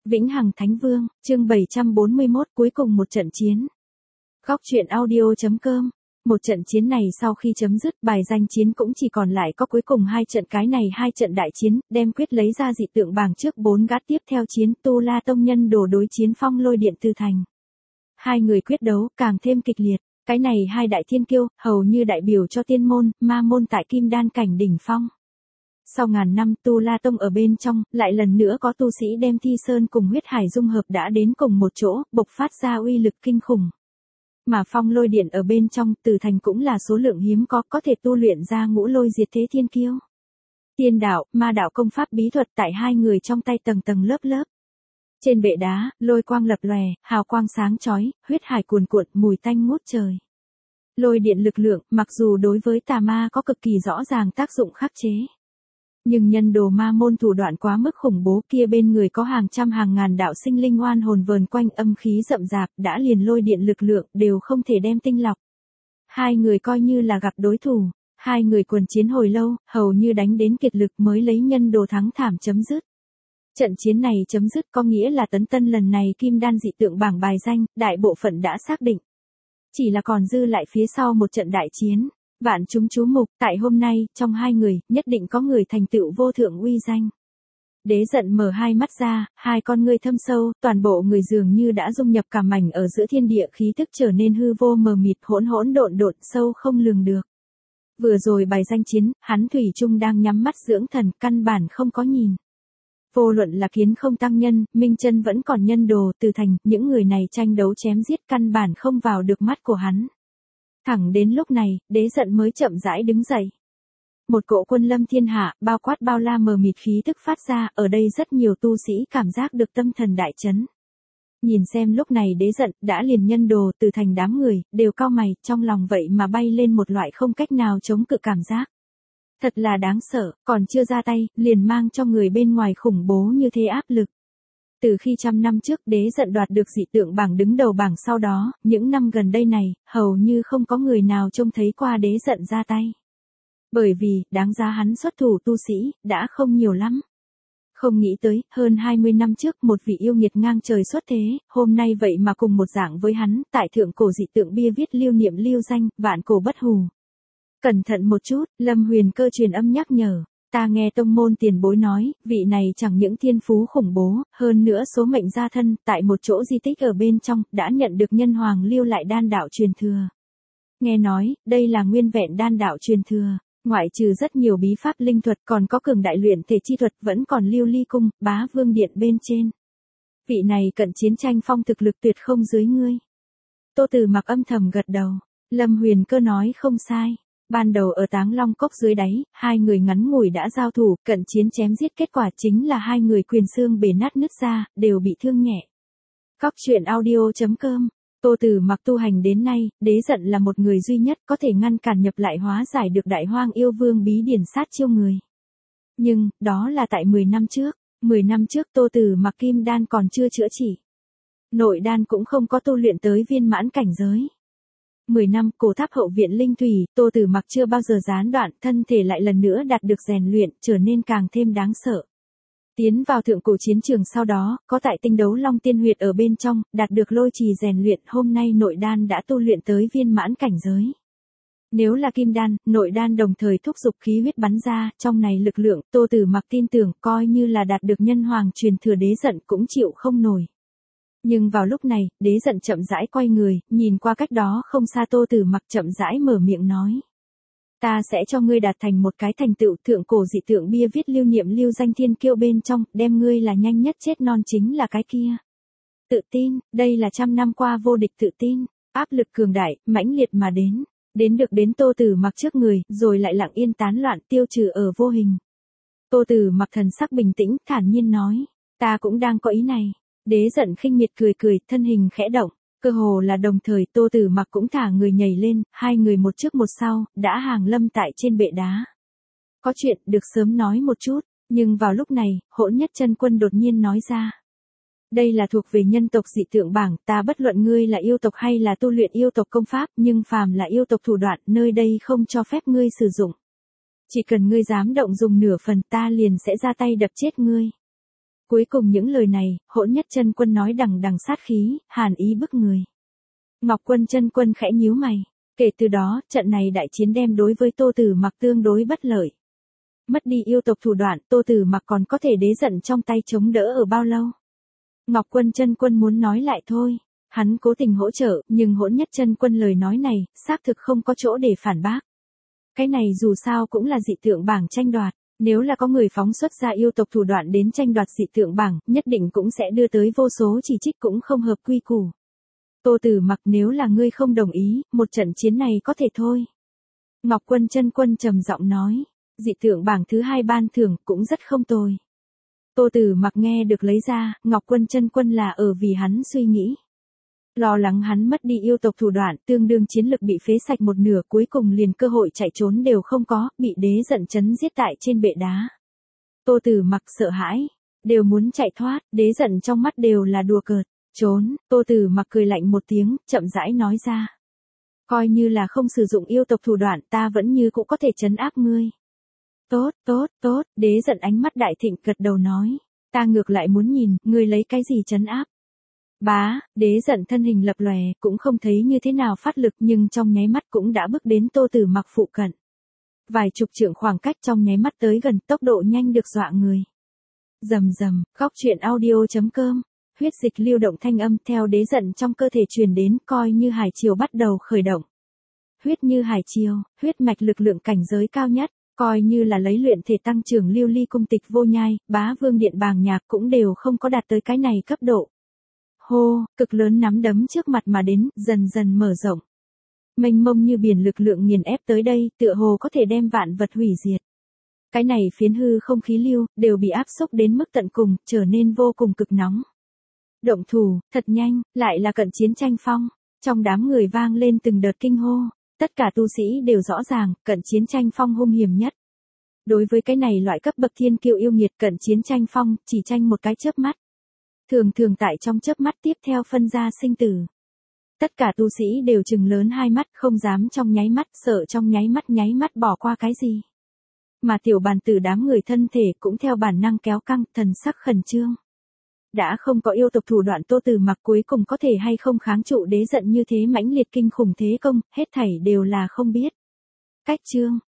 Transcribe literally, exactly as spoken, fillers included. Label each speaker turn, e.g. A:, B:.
A: Vĩnh Hằng Thánh Vương, chương bảy trăm bốn mươi mốt, cuối cùng một trận chiến. Góc truyện audio.com. Một trận chiến này sau khi chấm dứt, bài danh chiến cũng chỉ còn lại có cuối cùng hai trận, cái này hai trận đại chiến, đem quyết lấy ra dị tượng bảng trước bốn gã tiếp theo chiến. Tu La Tông Nhân Đồ đối chiến Phong Lôi Điện Từ Thành. Hai người quyết đấu càng thêm kịch liệt, cái này hai đại thiên kiêu, hầu như đại biểu cho tiên môn, ma môn tại kim đan cảnh đỉnh phong. Sau ngàn năm Tu La Tông ở bên trong, lại lần nữa có tu sĩ đem Thi Sơn cùng huyết hải dung hợp đã đến cùng một chỗ, bộc phát ra uy lực kinh khủng. Mà Phong Lôi Điện ở bên trong, Từ Thành cũng là số lượng hiếm có, có thể tu luyện ra ngũ lôi diệt thế thiên kiêu. Tiên đạo, ma đạo công pháp bí thuật tại hai người trong tay tầng tầng lớp lớp. Trên bệ đá, lôi quang lập lòe, hào quang sáng chói, huyết hải cuồn cuộn, mùi tanh ngút trời. Lôi điện lực lượng, mặc dù đối với tà ma có cực kỳ rõ ràng tác dụng khắc chế. Nhưng Nhân Đồ ma môn thủ đoạn quá mức khủng bố, kia bên người có hàng trăm hàng ngàn đạo sinh linh oan hồn vờn quanh, âm khí rậm rạp, đã liền lôi điện lực lượng đều không thể đem tinh lọc. Hai người coi như là gặp đối thủ, hai người quần chiến hồi lâu, hầu như đánh đến kiệt lực mới lấy Nhân Đồ thắng thảm chấm dứt. Trận chiến này chấm dứt có nghĩa là Tấn Tân lần này kim đan dị tượng bảng bài danh, đại bộ phận đã xác định. Chỉ là còn dư lại phía sau một trận đại chiến. Vạn chúng chú mục, tại hôm nay, trong hai người, nhất định có người thành tựu vô thượng uy danh. Đế Giận mở hai mắt ra, hai con ngươi thâm sâu, toàn bộ người dường như đã dung nhập cả mảnh ở giữa thiên địa, khí tức trở nên hư vô mờ mịt, hỗn hỗn độn độn, sâu không lường được. Vừa rồi bài danh chiến, hắn thủy chung đang nhắm mắt dưỡng thần, căn bản không có nhìn. Vô luận là Kiến Không tăng nhân, Minh Chân vẫn còn Nhân Đồ, Từ Thành, những người này tranh đấu chém giết căn bản không vào được mắt của hắn. Thẳng đến lúc này, Đế Giận mới chậm rãi đứng dậy. Một cỗ quân lâm thiên hạ, bao quát bao la mờ mịt khí tức phát ra, ở đây rất nhiều tu sĩ cảm giác được tâm thần đại chấn. Nhìn xem lúc này Đế Giận, đã liền Nhân Đồ, Từ Thành đám người, đều cau mày, trong lòng vậy mà bay lên một loại không cách nào chống cự cảm giác. Thật là đáng sợ, còn chưa ra tay, liền mang cho người bên ngoài khủng bố như thế áp lực. Từ khi trăm năm trước Đế Giận đoạt được dị tượng bảng đứng đầu bảng sau đó, những năm gần đây này, hầu như không có người nào trông thấy qua Đế Giận ra tay. Bởi vì, đáng giá hắn xuất thủ tu sĩ, đã không nhiều lắm. Không nghĩ tới, hơn hai mươi năm trước một vị yêu nghiệt ngang trời xuất thế, hôm nay vậy mà cùng một dạng với hắn, tại thượng cổ dị tượng bia viết lưu niệm lưu danh, vạn cổ bất hủ. Cẩn thận một chút, Lâm Huyền Cơ truyền âm nhắc nhở. Ta nghe tông môn tiền bối nói, vị này chẳng những thiên phú khủng bố, hơn nữa số mệnh gia thân, tại một chỗ di tích ở bên trong, đã nhận được nhân hoàng lưu lại đan đạo truyền thừa. Nghe nói, đây là nguyên vẹn đan đạo truyền thừa, ngoại trừ rất nhiều bí pháp linh thuật còn có cường đại luyện thể chi thuật vẫn còn lưu ly cung, bá vương điện bên trên. Vị này cận chiến tranh phong thực lực tuyệt không dưới ngươi. Tô Từ Mặc âm thầm gật đầu, Lâm Huyền Cơ nói không sai. Ban đầu ở Táng Long Cốc dưới đáy, hai người ngắn ngủi đã giao thủ, cận chiến chém giết, kết quả chính là hai người quyền xương bể nát nứt ra, đều bị thương nhẹ. Góc truyện audio.com. Tô Từ Mặc tu hành đến nay, Đế Giận là một người duy nhất có thể ngăn cản nhập lại hóa giải được Đại Hoang yêu vương bí điển sát chiêu người. Nhưng, đó là tại mười năm trước, mười năm trước Tô Từ Mặc kim đan còn chưa chữa trị. Nội đan cũng không có tu luyện tới viên mãn cảnh giới. mười năm, cổ tháp hậu viện linh thủy, Tô Từ Mặc chưa bao giờ gián đoạn, thân thể lại lần nữa đạt được rèn luyện, trở nên càng thêm đáng sợ. Tiến vào thượng cổ chiến trường sau đó, có tại tinh đấu Long Tiên huyệt ở bên trong, đạt được lôi trì rèn luyện, hôm nay nội đan đã tu luyện tới viên mãn cảnh giới. Nếu là kim đan, nội đan đồng thời thúc giục khí huyết bắn ra, trong này lực lượng, Tô Từ Mặc tin tưởng, coi như là đạt được nhân hoàng truyền thừa Đế Giận cũng chịu không nổi. Nhưng vào lúc này, Đế Giận chậm rãi quay người, nhìn qua cách đó không xa Tô Từ Mặc chậm rãi mở miệng nói. Ta sẽ cho ngươi đạt thành một cái thành tựu, thượng cổ dị tượng bia viết lưu niệm lưu danh thiên kiêu bên trong, đem ngươi là nhanh nhất chết non chính là cái kia. Tự tin, đây là trăm năm qua vô địch tự tin, áp lực cường đại, mãnh liệt mà đến, đến được đến Tô Từ Mặc trước người, rồi lại lặng yên tán loạn tiêu trừ ở vô hình. Tô Từ Mặc thần sắc bình tĩnh, thản nhiên nói, ta cũng đang có ý này. Đế Giận khinh miệt cười cười, thân hình khẽ động, cơ hồ là đồng thời Tô Từ Mặc cũng thả người nhảy lên, hai người một trước một sau, đã hàng lâm tại trên bệ đá. Có chuyện được sớm nói một chút, nhưng vào lúc này, Hỗn Nhất Chân Quân đột nhiên nói ra. Đây là thuộc về nhân tộc dị tượng bảng, ta bất luận ngươi là yêu tộc hay là tu luyện yêu tộc công pháp, nhưng phàm là yêu tộc thủ đoạn, nơi đây không cho phép ngươi sử dụng. Chỉ cần ngươi dám động dùng nửa phần ta liền sẽ ra tay đập chết ngươi. Cuối cùng những lời này, Hỗn Nhất Chân Quân nói đằng đằng sát khí, hàn ý bức người. Ngọc Quân Chân Quân khẽ nhíu mày. Kể từ đó, trận này đại chiến đem đối với Tô Tử Mặc tương đối bất lợi. Mất đi yêu tộc thủ đoạn, Tô Tử Mặc còn có thể đế giận trong tay chống đỡ ở bao lâu? Ngọc Quân Chân Quân muốn nói lại thôi. Hắn cố tình hỗ trợ, nhưng Hỗn Nhất Chân Quân lời nói này, xác thực không có chỗ để phản bác. Cái này dù sao cũng là dị tượng bảng tranh đoạt. Nếu là có người phóng xuất ra yêu tộc thủ đoạn đến tranh đoạt dị tượng bảng, nhất định cũng sẽ đưa tới vô số chỉ trích cũng không hợp quy củ. Tô Tử Mặc, nếu là ngươi không đồng ý, một trận chiến này có thể thôi. Ngọc Quân Chân Quân trầm giọng nói, dị tượng bảng thứ hai ban thưởng cũng rất không tồi. Tô Tử Mặc nghe được lấy ra, Ngọc Quân Chân Quân là ở vì hắn suy nghĩ. Lo lắng hắn mất đi yêu tộc thủ đoạn, tương đương chiến lực bị phế sạch một nửa, cuối cùng liền cơ hội chạy trốn đều không có, bị đế giận chấn giết tại trên bệ đá. Tô Tử Mặc sợ hãi, đều muốn chạy thoát, đế giận trong mắt đều là đùa cợt. Trốn, Tô Tử Mặc cười lạnh một tiếng, chậm rãi nói ra. Coi như là không sử dụng yêu tộc thủ đoạn, ta vẫn như cũng có thể trấn áp ngươi. Tốt, tốt, tốt, đế giận ánh mắt đại thịnh gật đầu nói. Ta ngược lại muốn nhìn, ngươi lấy cái gì trấn áp. Bá, đế giận thân hình lập lòe, cũng không thấy như thế nào phát lực nhưng trong nháy mắt cũng đã bước đến Tô Tử Mặc phụ cận. Vài chục trượng khoảng cách trong nháy mắt tới gần, tốc độ nhanh được dọa người. Rầm rầm, khóc chuyện audio chấm com. Huyết dịch lưu động thanh âm theo đế giận trong cơ thể truyền đến, coi như hải triều bắt đầu khởi động. Huyết như hải triều, huyết mạch lực lượng cảnh giới cao nhất, coi như là lấy luyện thể tăng trưởng lưu ly cung tịch vô nhai, bá vương điện bàng nhạc cũng đều không có đạt tới cái này cấp độ. Hô, cực lớn nắm đấm trước mặt mà đến, dần dần mở rộng. Mênh mông như biển lực lượng nghiền ép tới đây, tựa hồ có thể đem vạn vật hủy diệt. Cái này phiến hư không khí lưu, đều bị áp xúc đến mức tận cùng, trở nên vô cùng cực nóng. Động thủ, thật nhanh, lại là cận chiến tranh phong. Trong đám người vang lên từng đợt kinh hô. Tất cả tu sĩ đều rõ ràng, cận chiến tranh phong hung hiểm nhất. Đối với cái này loại cấp bậc thiên kiêu yêu nghiệt, cận chiến tranh phong, chỉ tranh một cái chớp mắt. Thường thường tại trong chớp mắt tiếp theo phân ra sinh tử. Tất cả tu sĩ đều trừng lớn hai mắt, không dám trong nháy mắt, sợ trong nháy mắt nháy mắt bỏ qua cái gì. Mà tiểu bàn tử đám người thân thể cũng theo bản năng kéo căng, thần sắc khẩn trương. Đã không có yêu tộc thủ đoạn, Tô Tử Mặc cuối cùng có thể hay không kháng trụ đế giận như thế mãnh liệt kinh khủng thế công, hết thảy đều là không biết. Cách chương,